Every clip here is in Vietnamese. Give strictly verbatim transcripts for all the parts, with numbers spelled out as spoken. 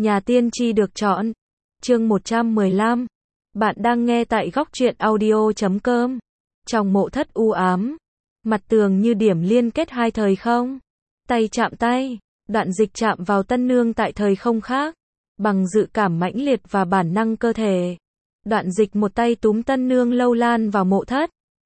Nhà tiên tri được chọn. Chương một trăm mười lăm. Bạn đang nghe tại góc truyện audio chấm com. Trong mộ thất u ám, mặt tường như điểm liên kết hai thời không. Tay chạm tay, Đoạn Dịch chạm vào Tân Nương tại thời không khác, bằng dự cảm mãnh liệt và bản năng cơ thể. Đoạn Dịch một tay túm Tân Nương lâu lan vào mộ thất,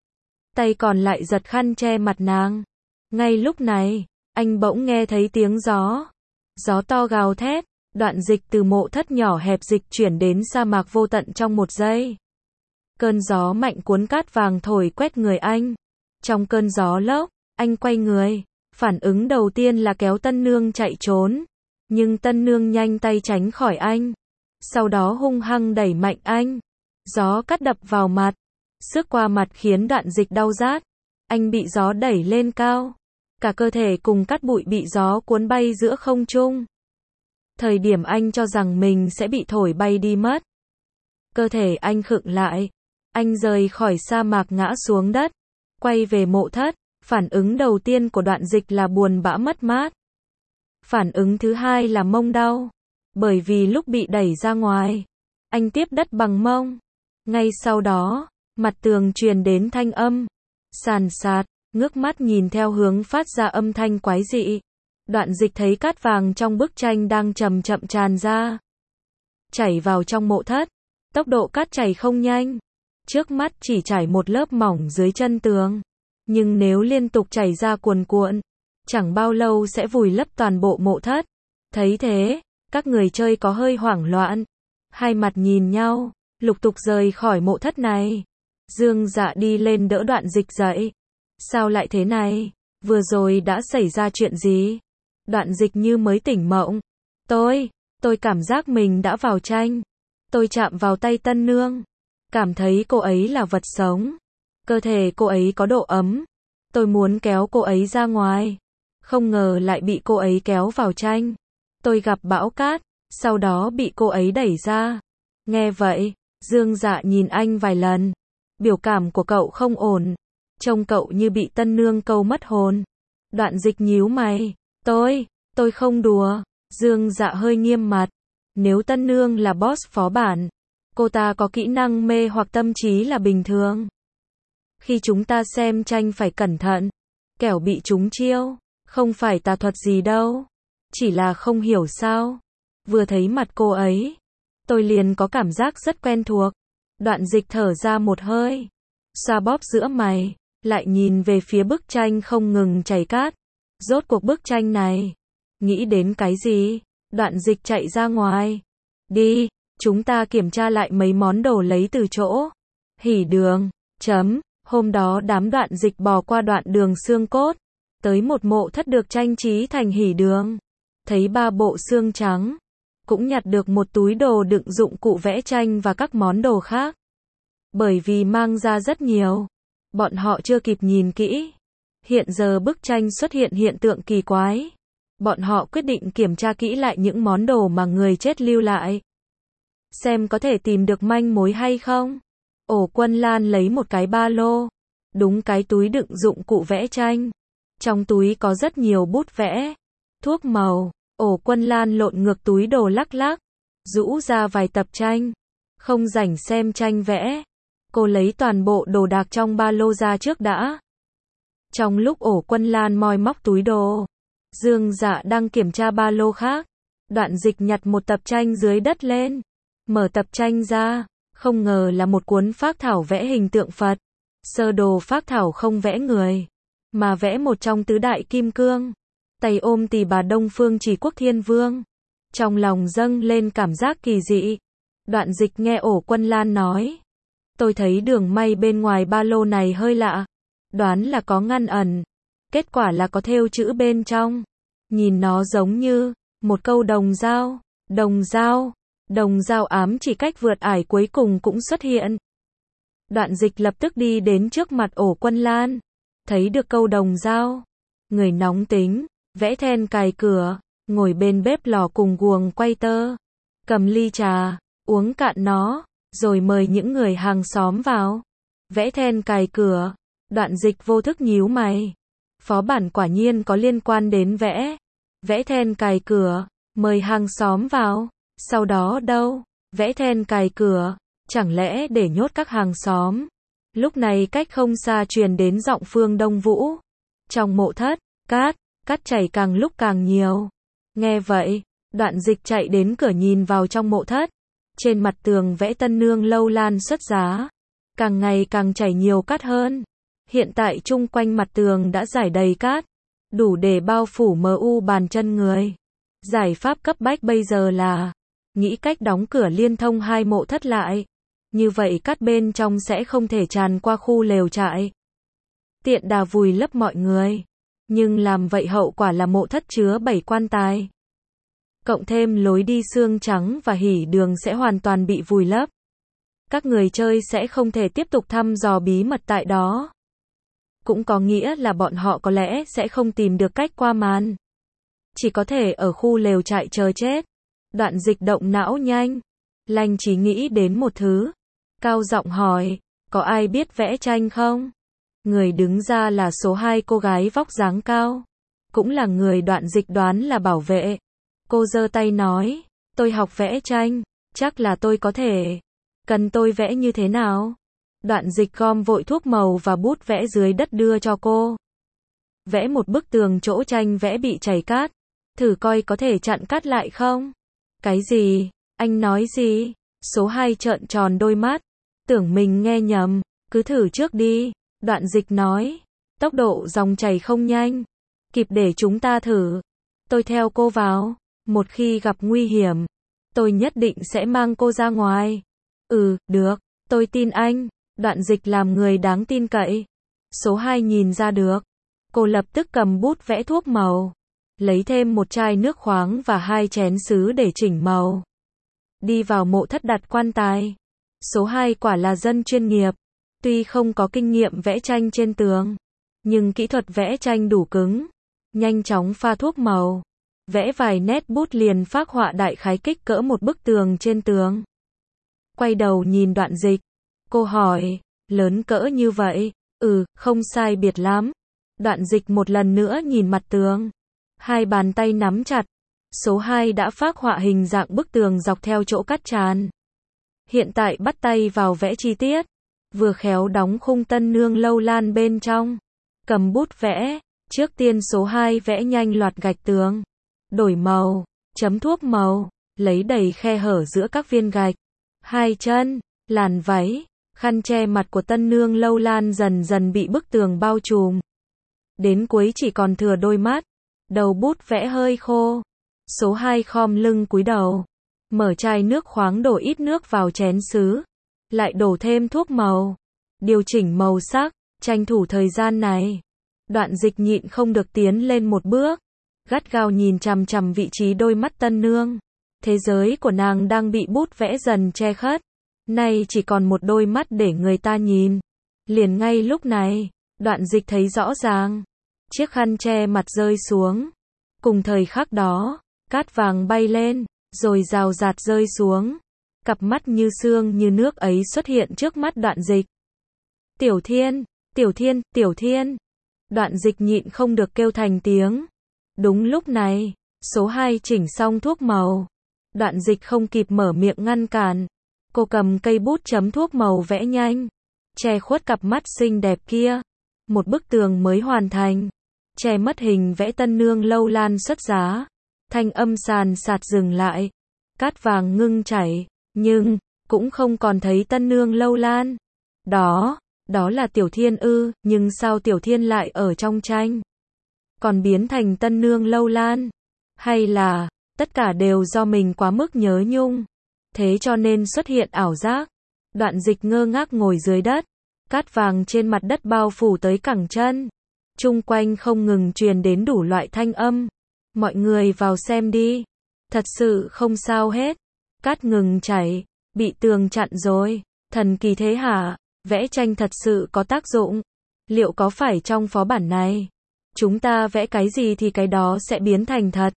tay còn lại giật khăn che mặt nàng. Ngay lúc này, anh bỗng nghe thấy tiếng gió. Gió to gào thét. Đoạn Dịch từ mộ thất nhỏ hẹp dịch chuyển đến sa mạc vô tận trong một giây. Cơn gió mạnh cuốn cát vàng thổi quét người anh. Trong cơn gió lốc, anh quay người. Phản ứng đầu tiên là kéo Tân Nương chạy trốn. Nhưng Tân Nương nhanh tay tránh khỏi anh. Sau đó hung hăng đẩy mạnh anh. Gió cát đập vào mặt. Xước qua mặt khiến Đoạn Dịch đau rát. Anh bị gió đẩy lên cao. Cả cơ thể cùng cát bụi bị gió cuốn bay giữa không trung. Thời điểm anh cho rằng mình sẽ bị thổi bay đi mất. Cơ thể anh khựng lại. Anh rời khỏi sa mạc ngã xuống đất. Quay về mộ thất. Phản ứng đầu tiên của Đoạn Dịch là buồn bã mất mát. Phản ứng thứ hai là mông đau. Bởi vì lúc bị đẩy ra ngoài, anh tiếp đất bằng mông. Ngay sau đó, mặt tường truyền đến thanh âm. Sàn sạt, ngước mắt nhìn theo hướng phát ra âm thanh quái dị. Đoạn Dịch thấy cát vàng trong bức tranh đang chậm chậm tràn ra, chảy vào trong mộ thất. Tốc độ cát chảy không nhanh. Trước mắt chỉ trải một lớp mỏng dưới chân tường. Nhưng nếu liên tục chảy ra cuồn cuộn, chẳng bao lâu sẽ vùi lấp toàn bộ mộ thất. Thấy thế, các người chơi có hơi hoảng loạn. Hai mặt nhìn nhau, lục tục rời khỏi mộ thất này. Dương Dạ đi lên đỡ Đoạn Dịch dậy. Sao lại thế này? Vừa rồi đã xảy ra chuyện gì? Đoạn Dịch như mới tỉnh mộng. Tôi, tôi cảm giác mình đã vào tranh. Tôi chạm vào tay Tân Nương. Cảm thấy cô ấy là vật sống. Cơ thể cô ấy có độ ấm. Tôi muốn kéo cô ấy ra ngoài. Không ngờ lại bị cô ấy kéo vào tranh. Tôi gặp bão cát, sau đó bị cô ấy đẩy ra. Nghe vậy, Dương Dạ nhìn anh vài lần. Biểu cảm của cậu không ổn. Trông cậu như bị Tân Nương câu mất hồn. Đoạn Dịch nhíu mày. Tôi, tôi không đùa. Dương Dạ hơi nghiêm mặt. Nếu Tân Nương là boss phó bản, cô ta có kỹ năng mê hoặc tâm trí là bình thường. Khi chúng ta xem tranh phải cẩn thận. Kẻo bị trúng chiêu. Không phải tà thuật gì đâu. Chỉ là không hiểu sao. Vừa thấy mặt cô ấy, tôi liền có cảm giác rất quen thuộc. Đoạn Dịch thở ra một hơi. Xoa bóp giữa mày. Lại nhìn về phía bức tranh không ngừng chảy cát. Rốt cuộc bức tranh này. Nghĩ đến cái gì? Đoạn Dịch chạy ra ngoài. Đi, chúng ta kiểm tra lại mấy món đồ lấy từ chỗ Hỉ Đường. Chấm. Hôm đó đám Đoạn Dịch bò qua đoạn đường xương cốt. Tới một mộ thất được trang trí thành Hỉ Đường. Thấy ba bộ xương trắng. Cũng nhặt được một túi đồ đựng dụng cụ vẽ tranh và các món đồ khác. Bởi vì mang ra rất nhiều, bọn họ chưa kịp nhìn kỹ. Hiện giờ bức tranh xuất hiện hiện tượng kỳ quái. Bọn họ quyết định kiểm tra kỹ lại những món đồ mà người chết lưu lại. Xem có thể tìm được manh mối hay không. Ổ Quân Lan lấy một cái ba lô. Đúng cái túi đựng dụng cụ vẽ tranh. Trong túi có rất nhiều bút vẽ, thuốc màu. Ổ Quân Lan lộn ngược túi đồ lắc lắc, rũ ra vài tập tranh. Không rảnh xem tranh vẽ. Cô lấy toàn bộ đồ đạc trong ba lô ra trước đã. Trong lúc Ổ Quân Lan moi móc túi đồ, Dương Dạ đang kiểm tra ba lô khác. Đoạn Dịch nhặt một tập tranh dưới đất lên. Mở tập tranh ra, không ngờ là một cuốn phác thảo vẽ hình tượng Phật. Sơ đồ phác thảo không vẽ người, mà vẽ một trong tứ đại kim cương. Tay ôm Tỳ Bà Đông Phương Chỉ Quốc Thiên Vương. Trong lòng dâng lên cảm giác kỳ dị. Đoạn Dịch nghe Ổ Quân Lan nói. Tôi thấy đường may bên ngoài ba lô này hơi lạ. Đoán là có ngăn ẩn. Kết quả là có thêu chữ bên trong. Nhìn nó giống như một câu đồng dao. Đồng dao. Đồng dao ám chỉ cách vượt ải cuối cùng cũng xuất hiện. Đoạn Dịch lập tức đi đến trước mặt Ổ Quân Lan. Thấy được câu đồng dao. Người nóng tính, vẽ then cài cửa, ngồi bên bếp lò cùng guồng quay tơ. Cầm ly trà, uống cạn nó, rồi mời những người hàng xóm vào. Vẽ then cài cửa. Đoạn Dịch vô thức nhíu mày. Phó bản quả nhiên có liên quan đến vẽ. Vẽ then cài cửa, mời hàng xóm vào. Sau đó đâu? Vẽ then cài cửa, chẳng lẽ để nhốt các hàng xóm? Lúc này cách không xa truyền đến giọng Phương Đông Vũ. Trong mộ thất, cát, cát chảy càng lúc càng nhiều. Nghe vậy, Đoạn Dịch chạy đến cửa nhìn vào trong mộ thất. Trên mặt tường vẽ tân nương lâu lan xuất giá. Càng ngày càng chảy nhiều cát hơn. Hiện tại chung quanh mặt tường đã rải đầy cát. Đủ để bao phủ mờ u bàn chân người. Giải pháp cấp bách bây giờ là nghĩ cách đóng cửa liên thông hai mộ thất lại. Như vậy cát bên trong sẽ không thể tràn qua khu lều trại. Tiện đà vùi lấp mọi người. Nhưng làm vậy hậu quả là mộ thất chứa bảy quan tài. Cộng thêm lối đi xương trắng và hỉ đường sẽ hoàn toàn bị vùi lấp. Các người chơi sẽ không thể tiếp tục thăm dò bí mật tại đó. Cũng có nghĩa là bọn họ có lẽ sẽ không tìm được cách qua màn. Chỉ có thể ở khu lều trại chờ chết. Đoạn Dịch động não nhanh. Lanh chỉ nghĩ đến một thứ. Cao giọng hỏi, có ai biết vẽ tranh không? Người đứng ra là số hai cô gái vóc dáng cao. Cũng là người Đoạn Dịch đoán là bảo vệ. Cô giơ tay nói, tôi học vẽ tranh, chắc là tôi có thể. Cần tôi vẽ như thế nào? Đoạn Dịch gom vội thuốc màu và bút vẽ dưới đất đưa cho cô. Vẽ một bức tường chỗ tranh vẽ bị chảy cát. Thử coi có thể chặn cát lại không? Cái gì? Anh nói gì? Số hai trợn tròn đôi mắt. Tưởng mình nghe nhầm. Cứ thử trước đi. Đoạn Dịch nói. Tốc độ dòng chảy không nhanh. Kịp để chúng ta thử. Tôi theo cô vào. Một khi gặp nguy hiểm, tôi nhất định sẽ mang cô ra ngoài. Ừ, được. Tôi tin anh. Đoạn Dịch làm người đáng tin cậy. Số hai nhìn ra được. Cô lập tức cầm bút vẽ thuốc màu. Lấy thêm một chai nước khoáng và hai chén sứ để chỉnh màu. Đi vào mộ thất đặt quan tài. Số hai quả là dân chuyên nghiệp. Tuy không có kinh nghiệm vẽ tranh trên tường, nhưng kỹ thuật vẽ tranh đủ cứng. Nhanh chóng pha thuốc màu. Vẽ vài nét bút liền phác họa đại khái kích cỡ một bức tường trên tường. Quay đầu nhìn Đoạn Dịch. Cô hỏi, lớn cỡ như vậy? Ừ, không sai biệt lắm. Đoạn Dịch một lần nữa nhìn mặt tường. Hai bàn tay nắm chặt. Số hai đã phác họa hình dạng bức tường dọc theo chỗ cát tràn. Hiện tại bắt tay vào vẽ chi tiết. Vừa khéo đóng khung tân nương lâu lan bên trong. Cầm bút vẽ. Trước tiên số hai vẽ nhanh loạt gạch tường. Đổi màu. Chấm thuốc màu. Lấy đầy khe hở giữa các viên gạch. Hai chân. Làn váy. Khăn che mặt của tân nương lâu lan dần dần bị bức tường bao trùm. Đến cuối chỉ còn thừa đôi mắt. Đầu bút vẽ hơi khô. Số hai khom lưng cúi đầu. Mở chai nước khoáng đổ ít nước vào chén sứ. Lại đổ thêm thuốc màu. Điều chỉnh màu sắc. Tranh thủ thời gian này. Đoạn Dịch nhịn không được tiến lên một bước. Gắt gao nhìn chằm chằm vị trí đôi mắt tân nương. Thế giới của nàng đang bị bút vẽ dần che khuất. Nay chỉ còn một đôi mắt để người ta nhìn. Liền ngay lúc này, Đoạn Dịch thấy rõ ràng. Chiếc khăn che mặt rơi xuống. Cùng thời khắc đó, cát vàng bay lên, rồi rào rạt rơi xuống. Cặp mắt như xương như nước ấy xuất hiện trước mắt Đoạn Dịch. Tiểu Thiên, Tiểu Thiên, Tiểu Thiên. Đoạn Dịch nhịn không được kêu thành tiếng. Đúng lúc này, số hai chỉnh xong thuốc màu. Đoạn Dịch không kịp mở miệng ngăn cản. Cô cầm cây bút chấm thuốc màu vẽ nhanh. Che khuất cặp mắt xinh đẹp kia. Một bức tường mới hoàn thành. Che mất hình vẽ tân nương lâu lan xuất giá. Thanh âm sàn sạt dừng lại. Cát vàng ngưng chảy. Nhưng, cũng không còn thấy tân nương lâu lan. Đó, đó là Tiểu Thiên ư, nhưng sao Tiểu Thiên lại ở trong tranh? Còn biến thành tân nương lâu lan? Hay là, tất cả đều do mình quá mức nhớ nhung? Thế cho nên xuất hiện ảo giác. Đoạn Dịch ngơ ngác ngồi dưới đất. Cát vàng trên mặt đất bao phủ tới cẳng chân. Chung quanh không ngừng truyền đến đủ loại thanh âm. Mọi người vào xem đi. Thật sự không sao hết. Cát ngừng chảy. Bị tường chặn rồi. Thần kỳ thế hả? Vẽ tranh thật sự có tác dụng. Liệu có phải trong phó bản này, chúng ta vẽ cái gì thì cái đó sẽ biến thành thật?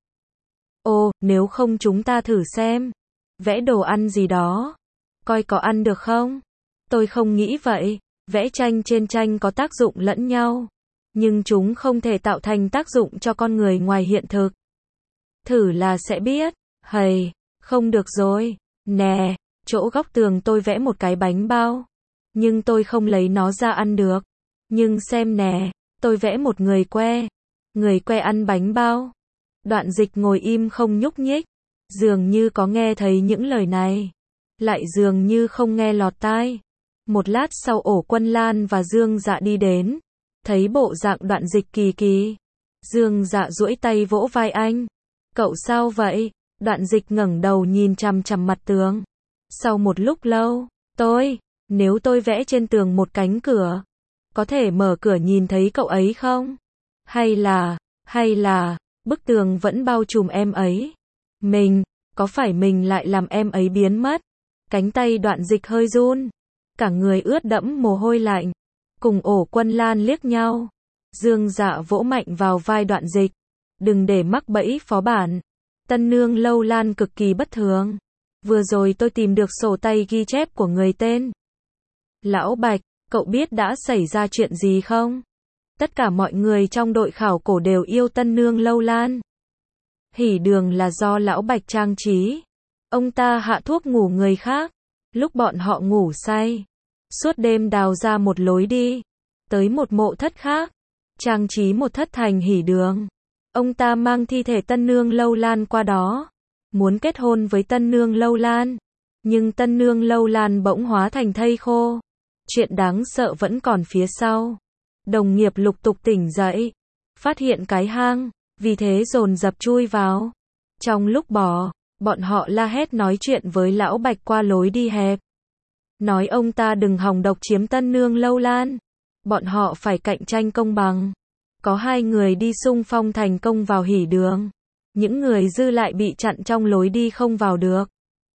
Ồ, nếu không chúng ta thử xem. Vẽ đồ ăn gì đó. Coi có ăn được không? Tôi không nghĩ vậy. Vẽ tranh trên tranh có tác dụng lẫn nhau. Nhưng chúng không thể tạo thành tác dụng cho con người ngoài hiện thực. Thử là sẽ biết. Hầy, Không được rồi. Nè, chỗ góc tường tôi vẽ một cái bánh bao. Nhưng tôi không lấy nó ra ăn được. Nhưng xem nè, tôi vẽ một người que. Người que ăn bánh bao. Đoạn Dịch ngồi im không nhúc nhích. Dường như có nghe thấy những lời này. Lại dường như không nghe lọt tai. Một lát sau Ổ Quân Lan và Dương Dạ đi đến. Thấy bộ dạng Đoạn Dịch kỳ kỳ. Dương Dạ duỗi tay vỗ vai anh. Cậu sao vậy? Đoạn Dịch ngẩng đầu nhìn chằm chằm mặt tường. Sau một lúc lâu, tôi, nếu tôi vẽ trên tường một cánh cửa, có thể mở cửa nhìn thấy cậu ấy không? Hay là, hay là, bức tường vẫn bao trùm em ấy? Mình, có phải mình lại làm em ấy biến mất? Cánh tay Đoạn Dịch hơi run. Cả người ướt đẫm mồ hôi lạnh. Cùng Ổ Quân Lan liếc nhau. Dương Dạ vỗ mạnh vào vai Đoạn Dịch. Đừng để mắc bẫy phó bản. Tân nương Lâu Lan cực kỳ bất thường. Vừa rồi tôi tìm được sổ tay ghi chép của người tên Lão Bạch, cậu biết đã xảy ra chuyện gì không? Tất cả mọi người trong đội khảo cổ đều yêu tân nương Lâu Lan. Hỉ đường là do Lão Bạch trang trí. Ông ta hạ thuốc ngủ người khác. Lúc bọn họ ngủ say, suốt đêm đào ra một lối đi, tới một mộ thất khác, trang trí một thất thành hỉ đường. Ông ta mang thi thể tân nương Lâu Lan qua đó, muốn kết hôn với tân nương Lâu Lan. Nhưng tân nương Lâu Lan bỗng hóa thành thây khô. Chuyện đáng sợ vẫn còn phía sau. Đồng nghiệp lục tục tỉnh dậy, phát hiện cái hang, vì thế dồn dập chui vào. Trong lúc bò, bọn họ la hét nói chuyện với Lão Bạch qua lối đi hẹp. Nói ông ta đừng hòng độc chiếm tân nương Lâu Lan. Bọn họ phải cạnh tranh công bằng. Có hai người đi xung phong thành công vào hỉ đường. Những người dư lại bị chặn trong lối đi không vào được.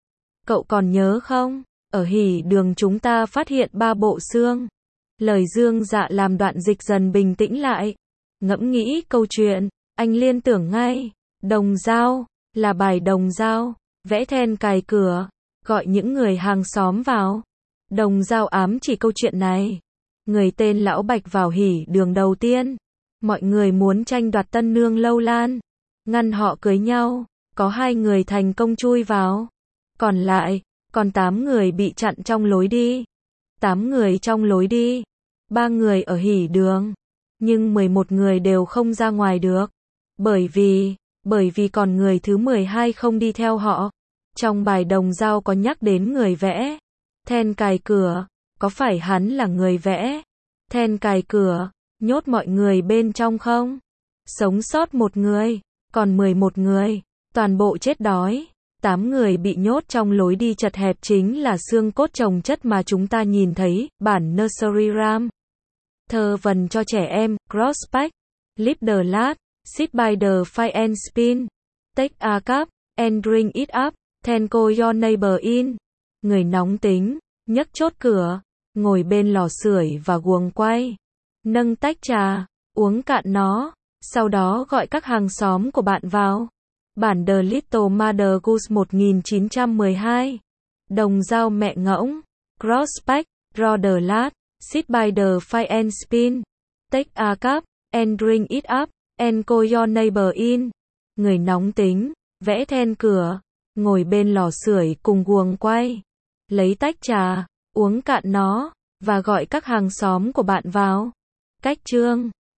Cậu còn nhớ không? Ở hỉ đường chúng ta phát hiện ba bộ xương. Lời Dương Dạ làm Đoạn Dịch dần bình tĩnh lại. Ngẫm nghĩ câu chuyện, anh liên tưởng ngay. Đồng dao, là bài đồng dao. Vẽ then cài cửa, gọi những người hàng xóm vào. Đồng dao ám chỉ câu chuyện này. Người tên Lão Bạch vào hỉ đường đầu tiên. Mọi người muốn tranh đoạt tân nương Lâu Lan. Ngăn họ cưới nhau. Có hai người thành công chui vào. Còn lại, còn tám người bị chặn trong lối đi. Tám người trong lối đi. Ba người ở hỉ đường. Nhưng mười một người đều không ra ngoài được. Bởi vì, bởi vì còn người thứ mười hai không đi theo họ. Trong bài đồng dao có nhắc đến người vẽ. Then cài cửa, có phải hắn là người vẽ? Then cài cửa, nhốt mọi người bên trong không? Sống sót một người, còn mười một người, toàn bộ chết đói. Tám người bị nhốt trong lối đi chật hẹp chính là xương cốt chồng chất mà chúng ta nhìn thấy, bản Nursery Rhyme. Thơ vần cho trẻ em, Crossback, Leave the Lad, Sit by the Fire and Spin, Take a cup, and drink it up, then call your neighbor in. Người nóng tính, nhấc chốt cửa, ngồi bên lò sưởi và guồng quay. Nâng tách trà, uống cạn nó, sau đó gọi các hàng xóm của bạn vào. Bản The Little Mother Goose một nghìn chín trăm mười hai. Đồng dao mẹ ngỗng, Crossback, Draw the Lad, Sit by the Fire and Spin, Take a cup, and drink it up, and call your neighbor in. Người nóng tính, vẽ then cửa, ngồi bên lò sưởi cùng guồng quay. Lấy tách trà, uống cạn nó, và gọi các hàng xóm của bạn vào. Cách chương